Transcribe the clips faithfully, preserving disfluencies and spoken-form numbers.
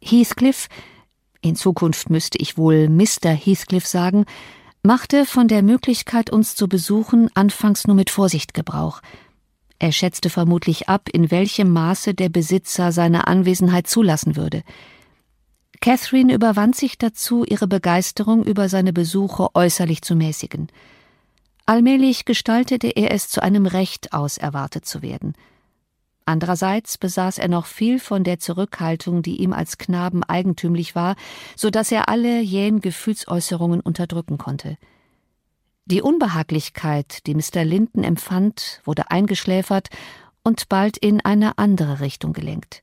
Heathcliff, in Zukunft müsste ich wohl Mister Heathcliff sagen, machte von der Möglichkeit, uns zu besuchen, anfangs nur mit Vorsicht Gebrauch. Er schätzte vermutlich ab, in welchem Maße der Besitzer seine Anwesenheit zulassen würde. Catherine überwand sich dazu, ihre Begeisterung über seine Besuche äußerlich zu mäßigen. Allmählich gestaltete er es zu einem Recht aus, erwartet zu werden. Andererseits besaß er noch viel von der Zurückhaltung, die ihm als Knaben eigentümlich war, so dass er alle jähen Gefühlsäußerungen unterdrücken konnte. Die Unbehaglichkeit, die Mister Linton empfand, wurde eingeschläfert und bald in eine andere Richtung gelenkt.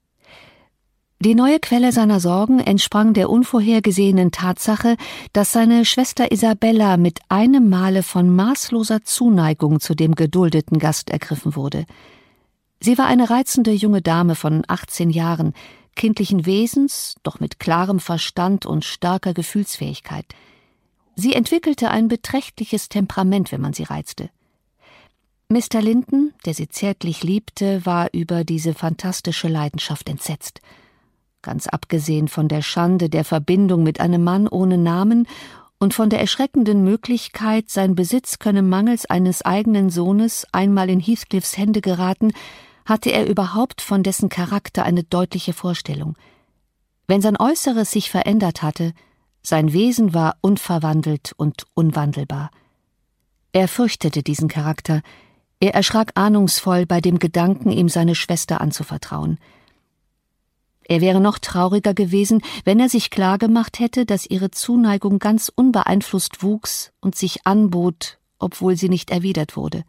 Die neue Quelle seiner Sorgen entsprang der unvorhergesehenen Tatsache, dass seine Schwester Isabella mit einem Male von maßloser Zuneigung zu dem geduldeten Gast ergriffen wurde. Sie war eine reizende junge Dame von achtzehn Jahren, kindlichen Wesens, doch mit klarem Verstand und starker Gefühlsfähigkeit. Sie entwickelte ein beträchtliches Temperament, wenn man sie reizte. Mister Linton, der sie zärtlich liebte, war über diese fantastische Leidenschaft entsetzt. Ganz abgesehen von der Schande der Verbindung mit einem Mann ohne Namen und von der erschreckenden Möglichkeit, sein Besitz könne mangels eines eigenen Sohnes einmal in Heathcliffs Hände geraten, hatte er überhaupt von dessen Charakter eine deutliche Vorstellung. Wenn sein Äußeres sich verändert hatte, sein Wesen war unverwandelt und unwandelbar. Er fürchtete diesen Charakter, er erschrak ahnungsvoll bei dem Gedanken, ihm seine Schwester anzuvertrauen. Er wäre noch trauriger gewesen, wenn er sich klargemacht hätte, dass ihre Zuneigung ganz unbeeinflusst wuchs und sich anbot, obwohl sie nicht erwidert wurde.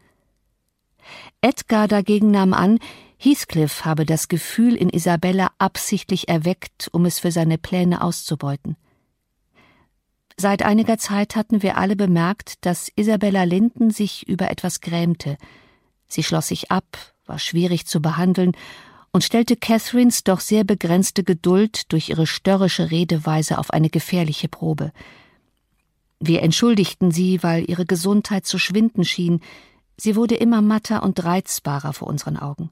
Edgar dagegen nahm an, Heathcliff habe das Gefühl in Isabella absichtlich erweckt, um es für seine Pläne auszubeuten. Seit einiger Zeit hatten wir alle bemerkt, dass Isabella Linton sich über etwas grämte. Sie schloss sich ab, war schwierig zu behandeln und stellte Catherines doch sehr begrenzte Geduld durch ihre störrische Redeweise auf eine gefährliche Probe. Wir entschuldigten sie, weil ihre Gesundheit zu schwinden schien. Sie wurde immer matter und reizbarer vor unseren Augen.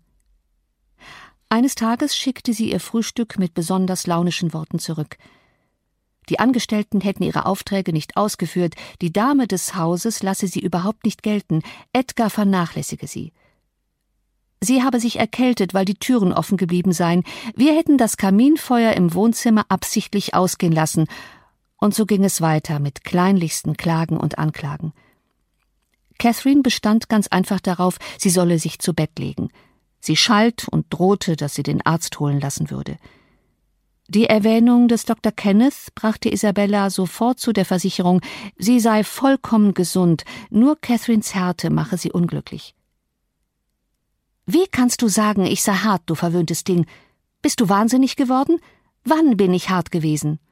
Eines Tages schickte sie ihr Frühstück mit besonders launischen Worten zurück. Die Angestellten hätten ihre Aufträge nicht ausgeführt, die Dame des Hauses lasse sie überhaupt nicht gelten, Edgar vernachlässige sie. Sie habe sich erkältet, weil die Türen offen geblieben seien, wir hätten das Kaminfeuer im Wohnzimmer absichtlich ausgehen lassen, und so ging es weiter mit kleinlichsten Klagen und Anklagen. Catherine bestand ganz einfach darauf, sie solle sich zu Bett legen. Sie schalt und drohte, dass sie den Arzt holen lassen würde. Die Erwähnung des Doktor Kenneth brachte Isabella sofort zu der Versicherung, sie sei vollkommen gesund, nur Catherines Härte mache sie unglücklich. »Wie kannst du sagen, ich sei hart, du verwöhntes Ding? Bist du wahnsinnig geworden? Wann bin ich hart gewesen?«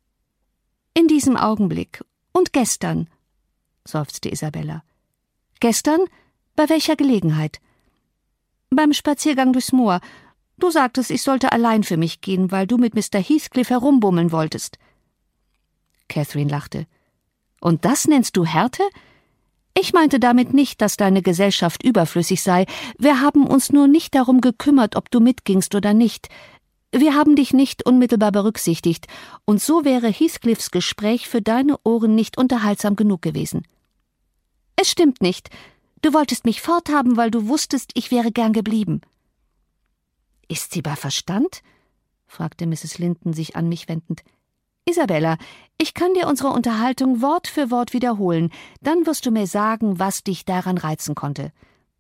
»In diesem Augenblick und gestern«, seufzte Isabella. »Gestern? Bei welcher Gelegenheit?« »Beim Spaziergang durchs Moor. Du sagtest, ich sollte allein für mich gehen, weil du mit Mister Heathcliff herumbummeln wolltest.« Catherine lachte. »Und das nennst du Härte? Ich meinte damit nicht, dass deine Gesellschaft überflüssig sei. Wir haben uns nur nicht darum gekümmert, ob du mitgingst oder nicht. Wir haben dich nicht unmittelbar berücksichtigt, und so wäre Heathcliffs Gespräch für deine Ohren nicht unterhaltsam genug gewesen.« »Es stimmt nicht. Du wolltest mich forthaben, weil du wusstest, ich wäre gern geblieben.« »Ist sie bei Verstand?« fragte Misses Linton sich an mich wendend. »Isabella, ich kann dir unsere Unterhaltung Wort für Wort wiederholen, dann wirst du mir sagen, was dich daran reizen konnte.«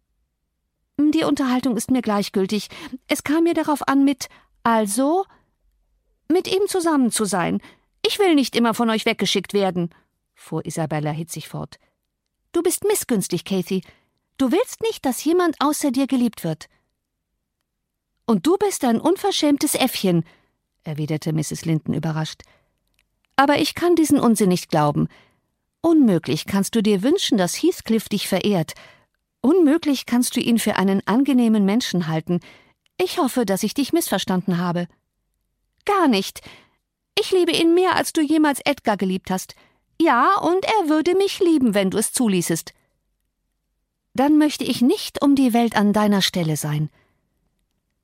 »Die Unterhaltung ist mir gleichgültig. Es kam mir darauf an, mit, also, mit ihm zusammen zu sein. Ich will nicht immer von euch weggeschickt werden«, fuhr Isabella hitzig fort. »Du bist missgünstig, Cathy. Du willst nicht, dass jemand außer dir geliebt wird.« »Und du bist ein unverschämtes Äffchen«, erwiderte Misses Linton überrascht. »Aber ich kann diesen Unsinn nicht glauben. Unmöglich kannst du dir wünschen, dass Heathcliff dich verehrt. Unmöglich kannst du ihn für einen angenehmen Menschen halten. Ich hoffe, dass ich dich missverstanden habe.« »Gar nicht. Ich liebe ihn mehr, als du jemals Edgar geliebt hast. Ja, und er würde mich lieben, wenn du es zuließest.« »Dann möchte ich nicht um die Welt an deiner Stelle sein.«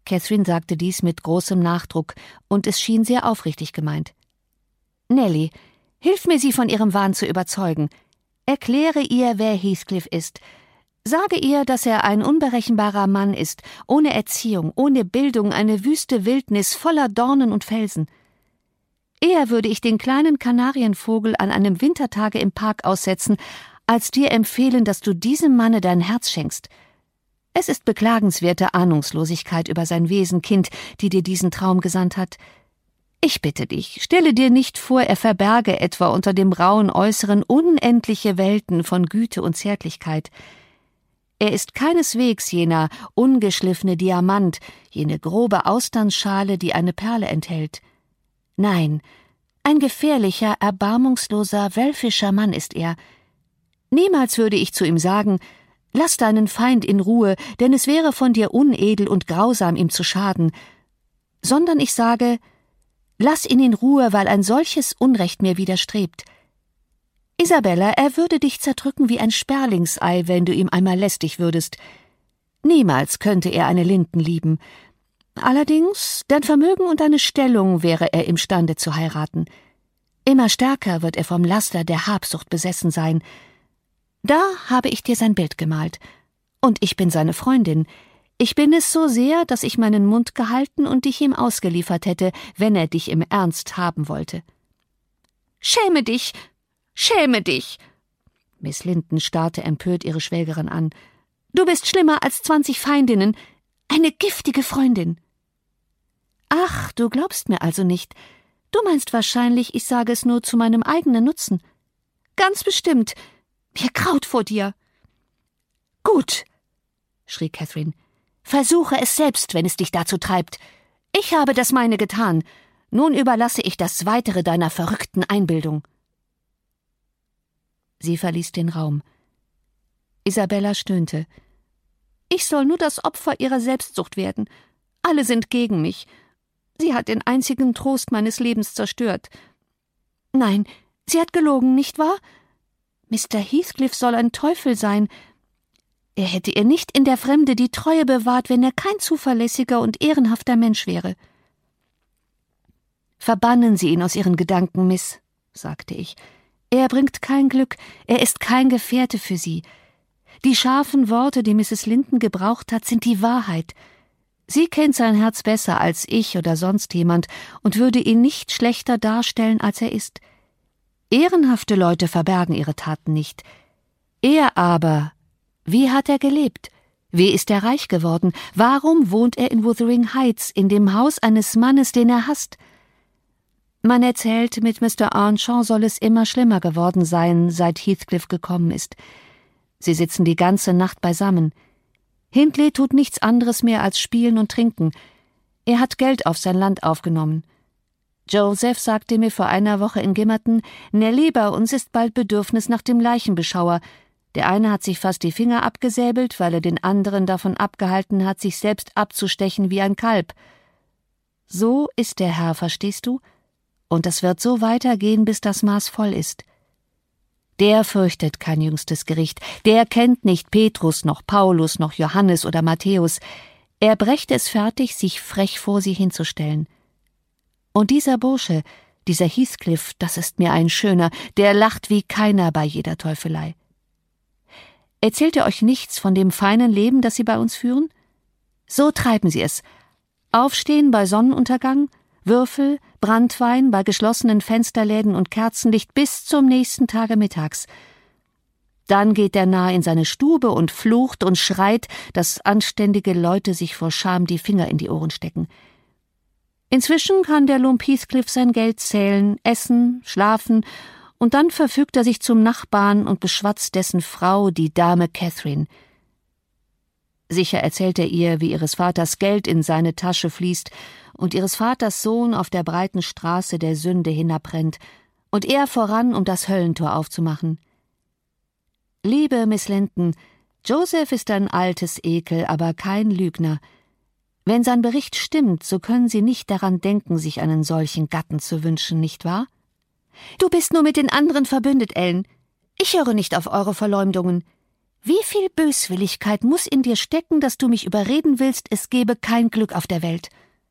Catherine sagte dies mit großem Nachdruck, und es schien sehr aufrichtig gemeint. »Nellie, hilf mir, sie von ihrem Wahn zu überzeugen. Erkläre ihr, wer Heathcliff ist. Sage ihr, dass er ein unberechenbarer Mann ist, ohne Erziehung, ohne Bildung, eine wüste Wildnis voller Dornen und Felsen. Eher würde ich den kleinen Kanarienvogel an einem Wintertage im Park aussetzen, als dir empfehlen, dass du diesem Manne dein Herz schenkst. Es ist beklagenswerte Ahnungslosigkeit über sein Wesen, Kind, die dir diesen Traum gesandt hat. Ich bitte dich, stelle dir nicht vor, er verberge etwa unter dem rauen Äußeren unendliche Welten von Güte und Zärtlichkeit. Er ist keineswegs jener ungeschliffene Diamant, jene grobe Austernschale, die eine Perle enthält. Nein, ein gefährlicher, erbarmungsloser, wölfischer Mann ist er. Niemals würde ich zu ihm sagen, lass deinen Feind in Ruhe, denn es wäre von dir unedel und grausam, ihm zu schaden, sondern ich sage, lass ihn in Ruhe, weil ein solches Unrecht mir widerstrebt. Isabella, er würde dich zerdrücken wie ein Sperlingsei, wenn du ihm einmal lästig würdest. Niemals könnte er eine Linden lieben. Allerdings, dein Vermögen und deine Stellung wäre er imstande zu heiraten. Immer stärker wird er vom Laster der Habsucht besessen sein. Da habe ich dir sein Bild gemalt. Und ich bin seine Freundin. Ich bin es so sehr, dass ich meinen Mund gehalten und dich ihm ausgeliefert hätte, wenn er dich im Ernst haben wollte. »Schäme dich! Schäme dich!« Miss Linton starrte empört ihre Schwägerin an. »Du bist schlimmer als zwanzig Feindinnen, eine giftige Freundin.« »Ach, du glaubst mir also nicht. Du meinst wahrscheinlich, ich sage es nur zu meinem eigenen Nutzen.« »Ganz bestimmt. Mir graut vor dir.« »Gut«, schrie Catherine. »Versuche es selbst, wenn es dich dazu treibt. Ich habe das meine getan. Nun überlasse ich das Weitere deiner verrückten Einbildung.« Sie verließ den Raum. Isabella stöhnte. »Ich soll nur das Opfer ihrer Selbstsucht werden. Alle sind gegen mich. Sie hat den einzigen Trost meines Lebens zerstört. Nein, sie hat gelogen, nicht wahr? Mister Heathcliff soll ein Teufel sein. Er hätte ihr nicht in der Fremde die Treue bewahrt, wenn er kein zuverlässiger und ehrenhafter Mensch wäre.« »Verbannen Sie ihn aus Ihren Gedanken, Miss«, sagte ich. »Er bringt kein Glück, er ist kein Gefährte für Sie. Die scharfen Worte, die Misses Linton gebraucht hat, sind die Wahrheit. Sie kennt sein Herz besser als ich oder sonst jemand und würde ihn nicht schlechter darstellen, als er ist. Ehrenhafte Leute verbergen ihre Taten nicht. Er aber, wie hat er gelebt? Wie ist er reich geworden? Warum wohnt er in Wuthering Heights, in dem Haus eines Mannes, den er hasst? Man erzählt, mit Mister Earnshaw soll es immer schlimmer geworden sein, seit Heathcliff gekommen ist. Sie sitzen die ganze Nacht beisammen. Hindley tut nichts anderes mehr als spielen und trinken. Er hat Geld auf sein Land aufgenommen. Joseph sagte mir vor einer Woche in Gimmerton, Nellie, bei uns ist bald Bedürfnis nach dem Leichenbeschauer. Der eine hat sich fast die Finger abgesäbelt, weil er den anderen davon abgehalten hat, sich selbst abzustechen wie ein Kalb. So ist der Herr, verstehst du? Und das wird so weitergehen, bis das Maß voll ist. Der fürchtet kein jüngstes Gericht, der kennt nicht Petrus, noch Paulus, noch Johannes oder Matthäus. Er brächte es fertig, sich frech vor sie hinzustellen. Und dieser Bursche, dieser Heathcliff, das ist mir ein schöner, der lacht wie keiner bei jeder Teufelei. Erzählt er euch nichts von dem feinen Leben, das sie bei uns führen? So treiben sie es. Aufstehen bei Sonnenuntergang, Würfel, Branntwein bei geschlossenen Fensterläden und Kerzenlicht bis zum nächsten Tage mittags. Dann geht der Narr in seine Stube und flucht und schreit, dass anständige Leute sich vor Scham die Finger in die Ohren stecken. Inzwischen kann der Lump Heathcliff sein Geld zählen, essen, schlafen, und dann verfügt er sich zum Nachbarn und beschwatzt dessen Frau, die Dame Catherine. Sicher erzählt er ihr, wie ihres Vaters Geld in seine Tasche fließt und ihres Vaters Sohn auf der breiten Straße der Sünde hinabrennt und er voran, um das Höllentor aufzumachen. Liebe Miss Linton, Joseph ist ein altes Ekel, aber kein Lügner. Wenn sein Bericht stimmt, so können Sie nicht daran denken, sich einen solchen Gatten zu wünschen, nicht wahr? »Du bist nur mit den anderen verbündet, Ellen. Ich höre nicht auf eure Verleumdungen. Wie viel Böswilligkeit muss in dir stecken, dass du mich überreden willst, es gebe kein Glück auf der Welt?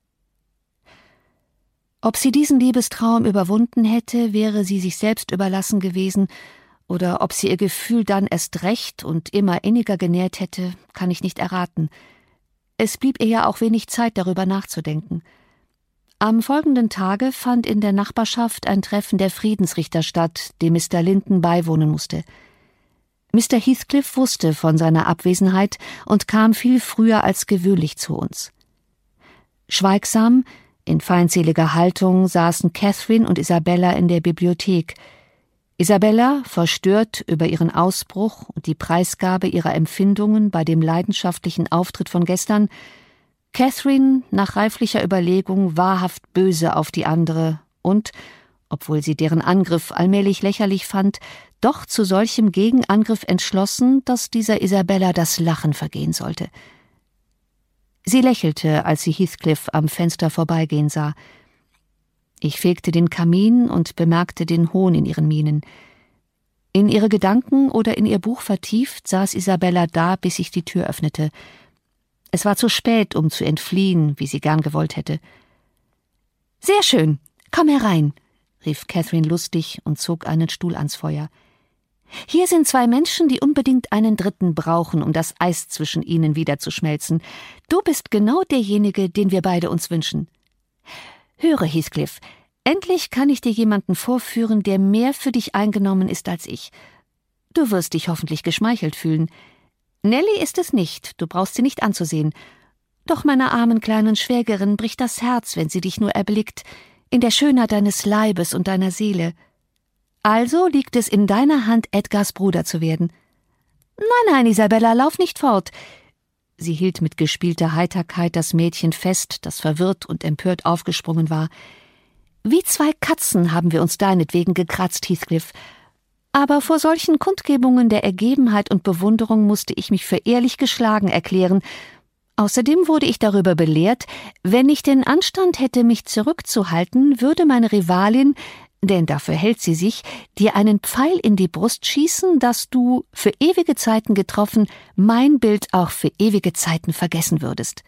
Ob sie diesen Liebestraum überwunden hätte, wäre sie sich selbst überlassen gewesen, oder ob sie ihr Gefühl dann erst recht und immer inniger genährt hätte, kann ich nicht erraten. Es blieb ihr ja auch wenig Zeit, darüber nachzudenken. Am folgenden Tage fand in der Nachbarschaft ein Treffen der Friedensrichter statt, dem Mister Linton beiwohnen musste. Mister Heathcliff wusste von seiner Abwesenheit und kam viel früher als gewöhnlich zu uns. Schweigsam, in feindseliger Haltung saßen Catherine und Isabella in der Bibliothek. Isabella, verstört über ihren Ausbruch und die Preisgabe ihrer Empfindungen bei dem leidenschaftlichen Auftritt von gestern, Catherine nach reiflicher Überlegung wahrhaft böse auf die andere und, obwohl sie deren Angriff allmählich lächerlich fand, doch zu solchem Gegenangriff entschlossen, dass dieser Isabella das Lachen vergehen sollte. Sie lächelte, als sie Heathcliff am Fenster vorbeigehen sah. Ich fegte den Kamin und bemerkte den Hohn in ihren Mienen. In ihre Gedanken oder in ihr Buch vertieft, saß Isabella da, bis ich die Tür öffnete. Es war zu spät, um zu entfliehen, wie sie gern gewollt hätte. »Sehr schön, komm herein«, rief Catherine lustig und zog einen Stuhl ans Feuer. »Hier sind zwei Menschen, die unbedingt einen Dritten brauchen, um das Eis zwischen ihnen wieder zu schmelzen. Du bist genau derjenige, den wir beide uns wünschen. Höre, Heathcliff, endlich kann ich dir jemanden vorführen, der mehr für dich eingenommen ist als ich. Du wirst dich hoffentlich geschmeichelt fühlen. Nellie ist es nicht, du brauchst sie nicht anzusehen. Doch meiner armen kleinen Schwägerin bricht das Herz, wenn sie dich nur erblickt, in der Schönheit deines Leibes und deiner Seele. Also liegt es in deiner Hand, Edgars Bruder zu werden. Nein, nein, Isabella, lauf nicht fort. Sie hielt mit gespielter Heiterkeit das Mädchen fest, das verwirrt und empört aufgesprungen war. Wie zwei Katzen haben wir uns deinetwegen gekratzt, Heathcliff. Aber vor solchen Kundgebungen der Ergebenheit und Bewunderung musste ich mich für ehrlich geschlagen erklären. Außerdem wurde ich darüber belehrt, wenn ich den Anstand hätte, mich zurückzuhalten, würde meine Rivalin, denn dafür hält sie sich, dir einen Pfeil in die Brust schießen, dass du, für ewige Zeiten getroffen, mein Bild auch für ewige Zeiten vergessen würdest.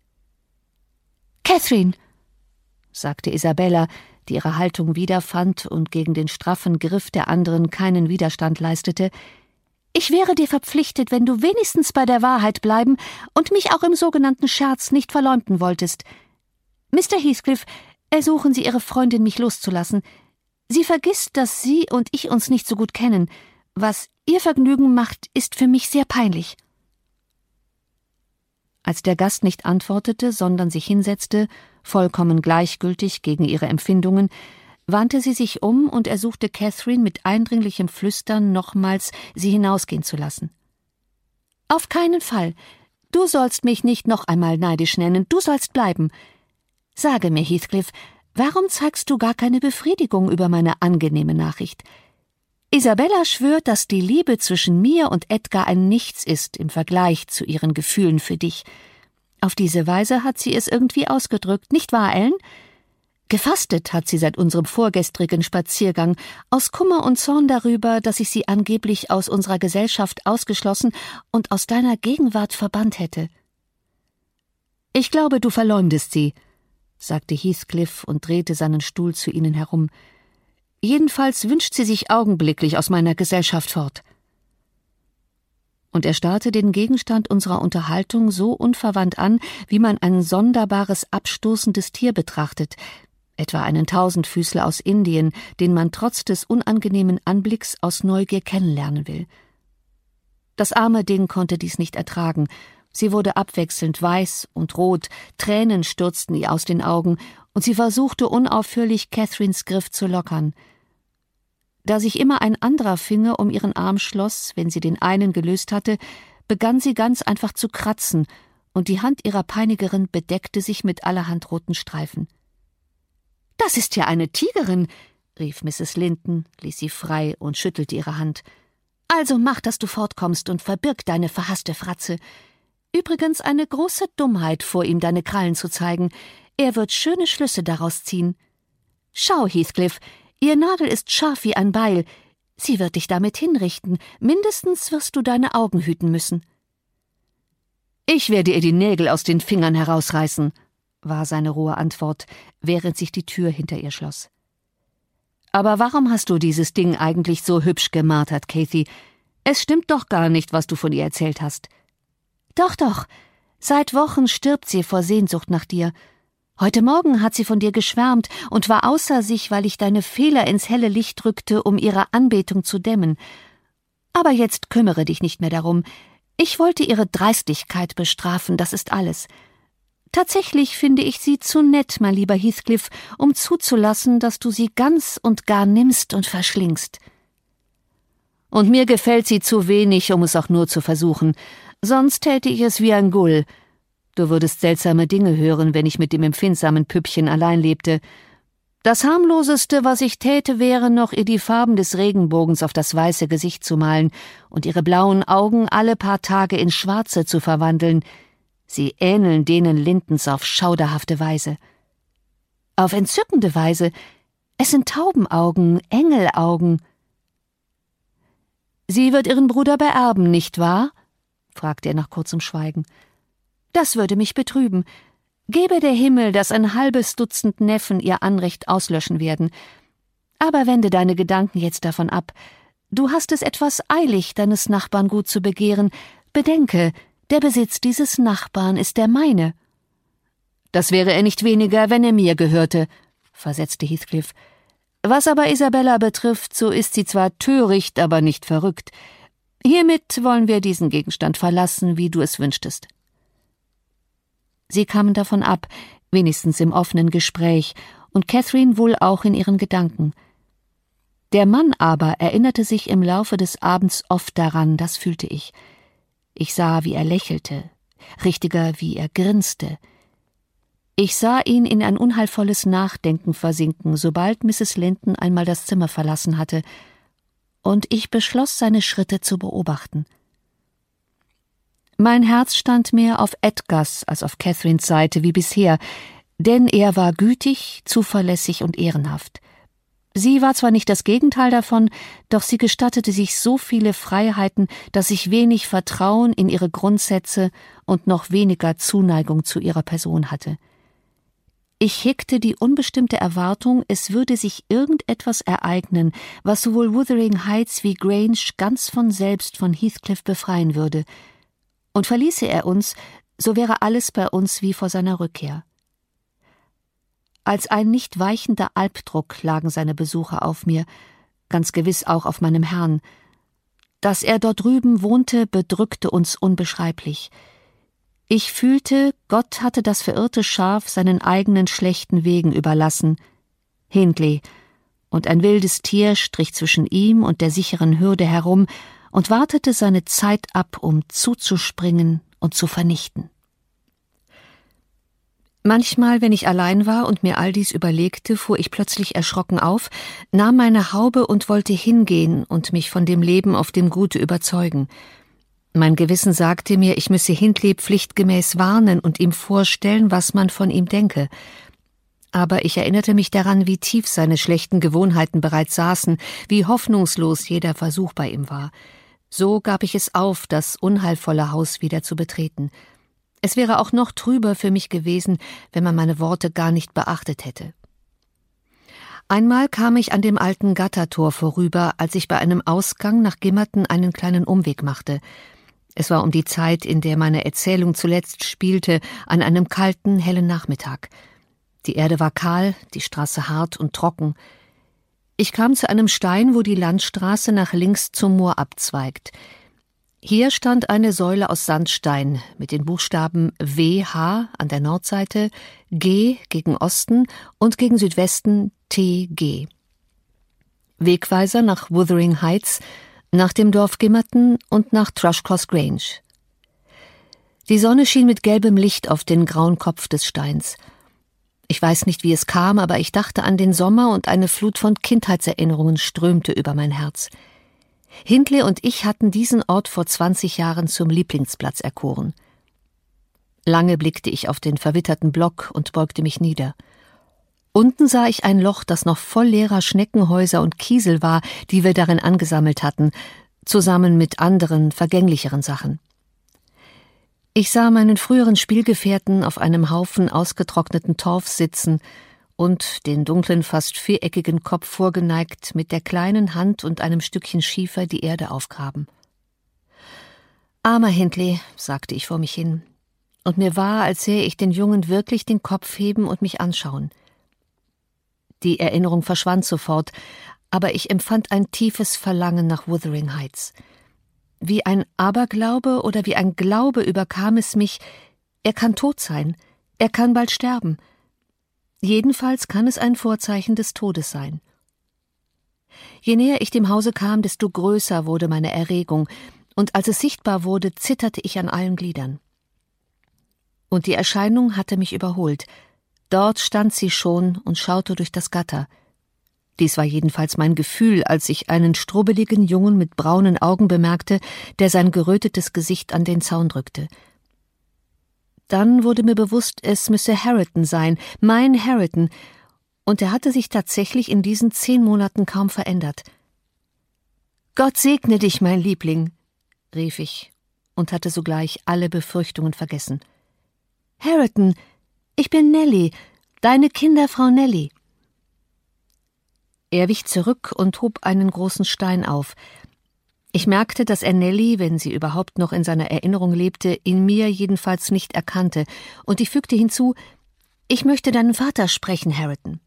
»Catherine«, sagte Isabella, die ihre Haltung wiederfand und gegen den straffen Griff der anderen keinen Widerstand leistete, »ich wäre dir verpflichtet, wenn du wenigstens bei der Wahrheit bleiben und mich auch im sogenannten Scherz nicht verleumden wolltest. Mister Heathcliff, ersuchen Sie Ihre Freundin, mich loszulassen. Sie vergisst, dass Sie und ich uns nicht so gut kennen. Was ihr Vergnügen macht, ist für mich sehr peinlich.« Als der Gast nicht antwortete, sondern sich hinsetzte, vollkommen gleichgültig gegen ihre Empfindungen, wandte sie sich um und ersuchte Catherine mit eindringlichem Flüstern nochmals, sie hinausgehen zu lassen. »Auf keinen Fall. Du sollst mich nicht noch einmal neidisch nennen, du sollst bleiben. Sage mir, Heathcliff, warum zeigst du gar keine Befriedigung über meine angenehme Nachricht? Isabella schwört, dass die Liebe zwischen mir und Edgar ein Nichts ist im Vergleich zu ihren Gefühlen für dich. Auf diese Weise hat sie es irgendwie ausgedrückt, nicht wahr, Ellen? Gefastet hat sie seit unserem vorgestrigen Spaziergang, aus Kummer und Zorn darüber, dass ich sie angeblich aus unserer Gesellschaft ausgeschlossen und aus deiner Gegenwart verbannt hätte.« »Ich glaube, du verleumdest sie«, sagte Heathcliff und drehte seinen Stuhl zu ihnen herum. »Jedenfalls wünscht sie sich augenblicklich aus meiner Gesellschaft fort.« Und er starrte den Gegenstand unserer Unterhaltung so unverwandt an, wie man ein sonderbares, abstoßendes Tier betrachtet, etwa einen Tausendfüßler aus Indien, den man trotz des unangenehmen Anblicks aus Neugier kennenlernen will. Das arme Ding konnte dies nicht ertragen. Sie wurde abwechselnd weiß und rot, Tränen stürzten ihr aus den Augen, und sie versuchte unaufhörlich, Catherines Griff zu lockern. Da sich immer ein anderer Finger um ihren Arm schloss, wenn sie den einen gelöst hatte, begann sie ganz einfach zu kratzen, und die Hand ihrer Peinigerin bedeckte sich mit allerhand roten Streifen. »Das ist ja eine Tigerin«, rief Misses Linton, ließ sie frei und schüttelte ihre Hand. »Also mach, dass du fortkommst und verbirg deine verhasste Fratze. Übrigens eine große Dummheit, vor ihm deine Krallen zu zeigen. Er wird schöne Schlüsse daraus ziehen. Schau, Heathcliff, ihr Nagel ist scharf wie ein Beil. Sie wird dich damit hinrichten. Mindestens wirst du deine Augen hüten müssen.« »Ich werde ihr die Nägel aus den Fingern herausreißen«, war seine rohe Antwort, während sich die Tür hinter ihr schloss. »Aber warum hast du dieses Ding eigentlich so hübsch gemartert, Kathy? Es stimmt doch gar nicht, was du von ihr erzählt hast.« »Doch, doch. Seit Wochen stirbt sie vor Sehnsucht nach dir. Heute Morgen hat sie von dir geschwärmt und war außer sich, weil ich deine Fehler ins helle Licht rückte, um ihre Anbetung zu dämmen. Aber jetzt kümmere dich nicht mehr darum. Ich wollte ihre Dreistigkeit bestrafen, das ist alles. Tatsächlich finde ich sie zu nett, mein lieber Heathcliff, um zuzulassen, dass du sie ganz und gar nimmst und verschlingst. Und mir gefällt sie zu wenig, um es auch nur zu versuchen. Sonst täte ich es wie ein Gull. Du würdest seltsame Dinge hören, wenn ich mit dem empfindsamen Püppchen allein lebte. Das harmloseste, was ich täte, wäre noch, ihr die Farben des Regenbogens auf das weiße Gesicht zu malen und ihre blauen Augen alle paar Tage in schwarze zu verwandeln. Sie ähneln denen Lintons auf schauderhafte Weise. Auf entzückende Weise. Es sind Taubenaugen, Engelaugen. »Sie wird ihren Bruder beerben, nicht wahr?« fragte er nach kurzem Schweigen. »Das würde mich betrüben. Gebe der Himmel, dass ein halbes Dutzend Neffen ihr Anrecht auslöschen werden. Aber wende deine Gedanken jetzt davon ab. Du hast es etwas eilig, deines Nachbarn Gut zu begehren. Bedenke, der Besitz dieses Nachbarn ist der meine.« »Das wäre er nicht weniger, wenn er mir gehörte«, versetzte Heathcliff. »Was aber Isabella betrifft, so ist sie zwar töricht, aber nicht verrückt. Hiermit wollen wir diesen Gegenstand verlassen, wie du es wünschtest.« Sie kamen davon ab, wenigstens im offenen Gespräch, und Catherine wohl auch in ihren Gedanken. Der Mann aber erinnerte sich im Laufe des Abends oft daran, das fühlte ich. Ich sah, wie er lächelte, richtiger, wie er grinste. Ich sah ihn in ein unheilvolles Nachdenken versinken, sobald Misses Linton einmal das Zimmer verlassen hatte, und ich beschloss, seine Schritte zu beobachten. Mein Herz stand mehr auf Edgars als auf Catherines Seite wie bisher, denn er war gütig, zuverlässig und ehrenhaft. Sie war zwar nicht das Gegenteil davon, doch sie gestattete sich so viele Freiheiten, dass ich wenig Vertrauen in ihre Grundsätze und noch weniger Zuneigung zu ihrer Person hatte. Ich hegte die unbestimmte Erwartung, es würde sich irgendetwas ereignen, was sowohl Wuthering Heights wie Grange ganz von selbst von Heathcliff befreien würde. Und verließe er uns, so wäre alles bei uns wie vor seiner Rückkehr. Als ein nicht weichender Albdruck lagen seine Besuche auf mir, ganz gewiss auch auf meinem Herrn. Dass er dort drüben wohnte, bedrückte uns unbeschreiblich. Ich fühlte, Gott hatte das verirrte Schaf seinen eigenen schlechten Wegen überlassen. Hindley, und ein wildes Tier strich zwischen ihm und der sicheren Hürde herum und wartete seine Zeit ab, um zuzuspringen und zu vernichten. Manchmal, wenn ich allein war und mir all dies überlegte, fuhr ich plötzlich erschrocken auf, nahm meine Haube und wollte hingehen und mich von dem Leben auf dem Gute überzeugen. Mein Gewissen sagte mir, ich müsse Hindley pflichtgemäß warnen und ihm vorstellen, was man von ihm denke. Aber ich erinnerte mich daran, wie tief seine schlechten Gewohnheiten bereits saßen, wie hoffnungslos jeder Versuch bei ihm war. So gab ich es auf, das unheilvolle Haus wieder zu betreten. Es wäre auch noch trüber für mich gewesen, wenn man meine Worte gar nicht beachtet hätte. Einmal kam ich an dem alten Gattertor vorüber, als ich bei einem Ausgang nach Gimmerton einen kleinen Umweg machte. Es war um die Zeit, in der meine Erzählung zuletzt spielte, an einem kalten, hellen Nachmittag. Die Erde war kahl, die Straße hart und trocken. Ich kam zu einem Stein, wo die Landstraße nach links zum Moor abzweigt. Hier stand eine Säule aus Sandstein mit den Buchstaben W H an der Nordseite, G gegen Osten und gegen Südwesten T G. Wegweiser nach Wuthering Heights, nach dem Dorf Gimmerton und nach Thrushcross Grange. Die Sonne schien mit gelbem Licht auf den grauen Kopf des Steins. Ich weiß nicht, wie es kam, aber ich dachte an den Sommer und eine Flut von Kindheitserinnerungen strömte über mein Herz. Hindley und ich hatten diesen Ort vor zwanzig Jahren zum Lieblingsplatz erkoren. Lange blickte ich auf den verwitterten Block und beugte mich nieder. Unten sah ich ein Loch, das noch voll leerer Schneckenhäuser und Kiesel war, die wir darin angesammelt hatten, zusammen mit anderen, vergänglicheren Sachen. Ich sah meinen früheren Spielgefährten auf einem Haufen ausgetrockneten Torfs sitzen und den dunklen, fast viereckigen Kopf vorgeneigt mit der kleinen Hand und einem Stückchen Schiefer die Erde aufgraben. »Armer Hindley«, sagte ich vor mich hin, und mir war, als sähe ich den Jungen wirklich den Kopf heben und mich anschauen. Die Erinnerung verschwand sofort, aber ich empfand ein tiefes Verlangen nach Wuthering Heights. Wie ein Aberglaube oder wie ein Glaube überkam es mich, er kann tot sein, er kann bald sterben. Jedenfalls kann es ein Vorzeichen des Todes sein. Je näher ich dem Hause kam, desto größer wurde meine Erregung, und als es sichtbar wurde, zitterte ich an allen Gliedern. Und die Erscheinung hatte mich überholt. Dort stand sie schon und schaute durch das Gatter. Dies war jedenfalls mein Gefühl, als ich einen strubbeligen Jungen mit braunen Augen bemerkte, der sein gerötetes Gesicht an den Zaun drückte. Dann wurde mir bewusst, es müsse Harriton sein, mein Harriton, und er hatte sich tatsächlich in diesen zehn Monaten kaum verändert. »Gott segne dich, mein Liebling«, rief ich und hatte sogleich alle Befürchtungen vergessen. »Harriton, ich bin Nellie, deine Kinderfrau Nellie.« Er wich zurück und hob einen großen Stein auf. Ich merkte, dass er Nellie, wenn sie überhaupt noch in seiner Erinnerung lebte, in mir jedenfalls nicht erkannte, und ich fügte hinzu, »Ich möchte deinen Vater sprechen, Harriton.«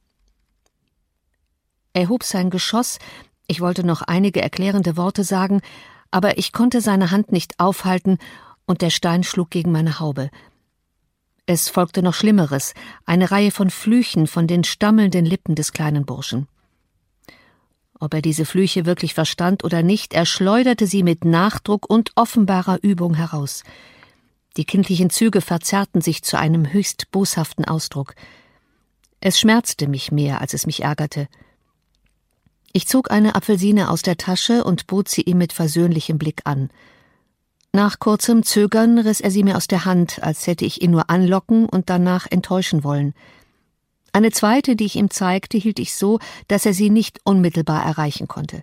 Er hob sein Geschoss, ich wollte noch einige erklärende Worte sagen, aber ich konnte seine Hand nicht aufhalten, und der Stein schlug gegen meine Haube. Es folgte noch Schlimmeres, eine Reihe von Flüchen von den stammelnden Lippen des kleinen Burschen. Ob er diese Flüche wirklich verstand oder nicht, er schleuderte sie mit Nachdruck und offenbarer Übung heraus. Die kindlichen Züge verzerrten sich zu einem höchst boshaften Ausdruck. Es schmerzte mich mehr, als es mich ärgerte. Ich zog eine Apfelsine aus der Tasche und bot sie ihm mit versöhnlichem Blick an. Nach kurzem Zögern riss er sie mir aus der Hand, als hätte ich ihn nur anlocken und danach enttäuschen wollen. Eine zweite, die ich ihm zeigte, hielt ich so, dass er sie nicht unmittelbar erreichen konnte.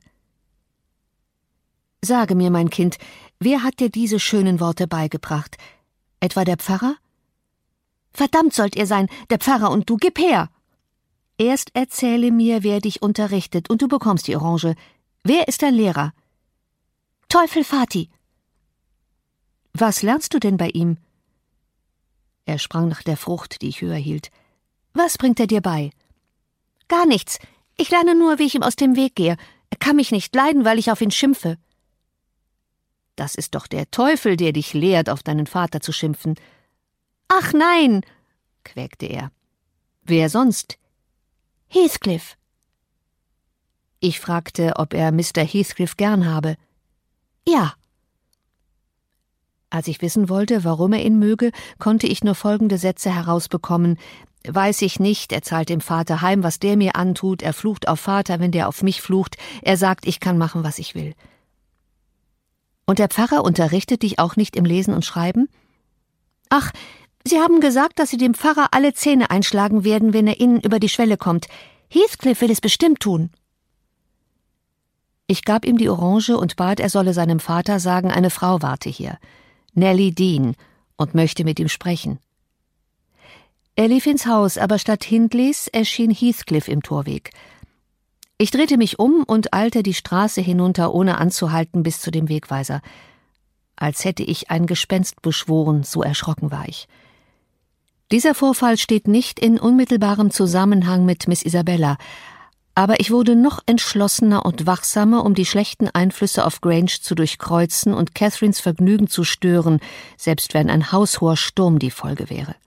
»Sage mir, mein Kind, wer hat dir diese schönen Worte beigebracht? Etwa der Pfarrer?« »Verdammt sollt ihr sein, der Pfarrer und du, gib her!« »Erst erzähle mir, wer dich unterrichtet, und du bekommst die Orange. Wer ist dein Lehrer?« »Teufel Vati.« »Was lernst du denn bei ihm?« Er sprang nach der Frucht, die ich höher hielt. »Was bringt er dir bei?« »Gar nichts. Ich lerne nur, wie ich ihm aus dem Weg gehe. Er kann mich nicht leiden, weil ich auf ihn schimpfe.« »Das ist doch der Teufel, der dich lehrt, auf deinen Vater zu schimpfen.« »Ach nein«, quäkte er. »Wer sonst?« »Heathcliff.« Ich fragte, ob er Mister Heathcliff gern habe. »Ja.« Als ich wissen wollte, warum er ihn möge, konnte ich nur folgende Sätze herausbekommen. »Weiß ich nicht, er zahlt dem Vater heim, was der mir antut, er flucht auf Vater, wenn der auf mich flucht, er sagt, ich kann machen, was ich will.« »Und der Pfarrer unterrichtet dich auch nicht im Lesen und Schreiben?« »Ach, Sie haben gesagt, dass Sie dem Pfarrer alle Zähne einschlagen werden, wenn er Ihnen über die Schwelle kommt. Heathcliff will es bestimmt tun.« Ich gab ihm die Orange und bat, er solle seinem Vater sagen, eine Frau warte hier, Nellie Dean, und möchte mit ihm sprechen. Er lief ins Haus, aber statt Hindleys erschien Heathcliff im Torweg. Ich drehte mich um und eilte die Straße hinunter, ohne anzuhalten, bis zu dem Wegweiser. Als hätte ich ein Gespenst beschworen, so erschrocken war ich. Dieser Vorfall steht nicht in unmittelbarem Zusammenhang mit Miss Isabella, aber ich wurde noch entschlossener und wachsamer, um die schlechten Einflüsse auf Grange zu durchkreuzen und Catherines Vergnügen zu stören, selbst wenn ein haushoher Sturm die Folge wäre.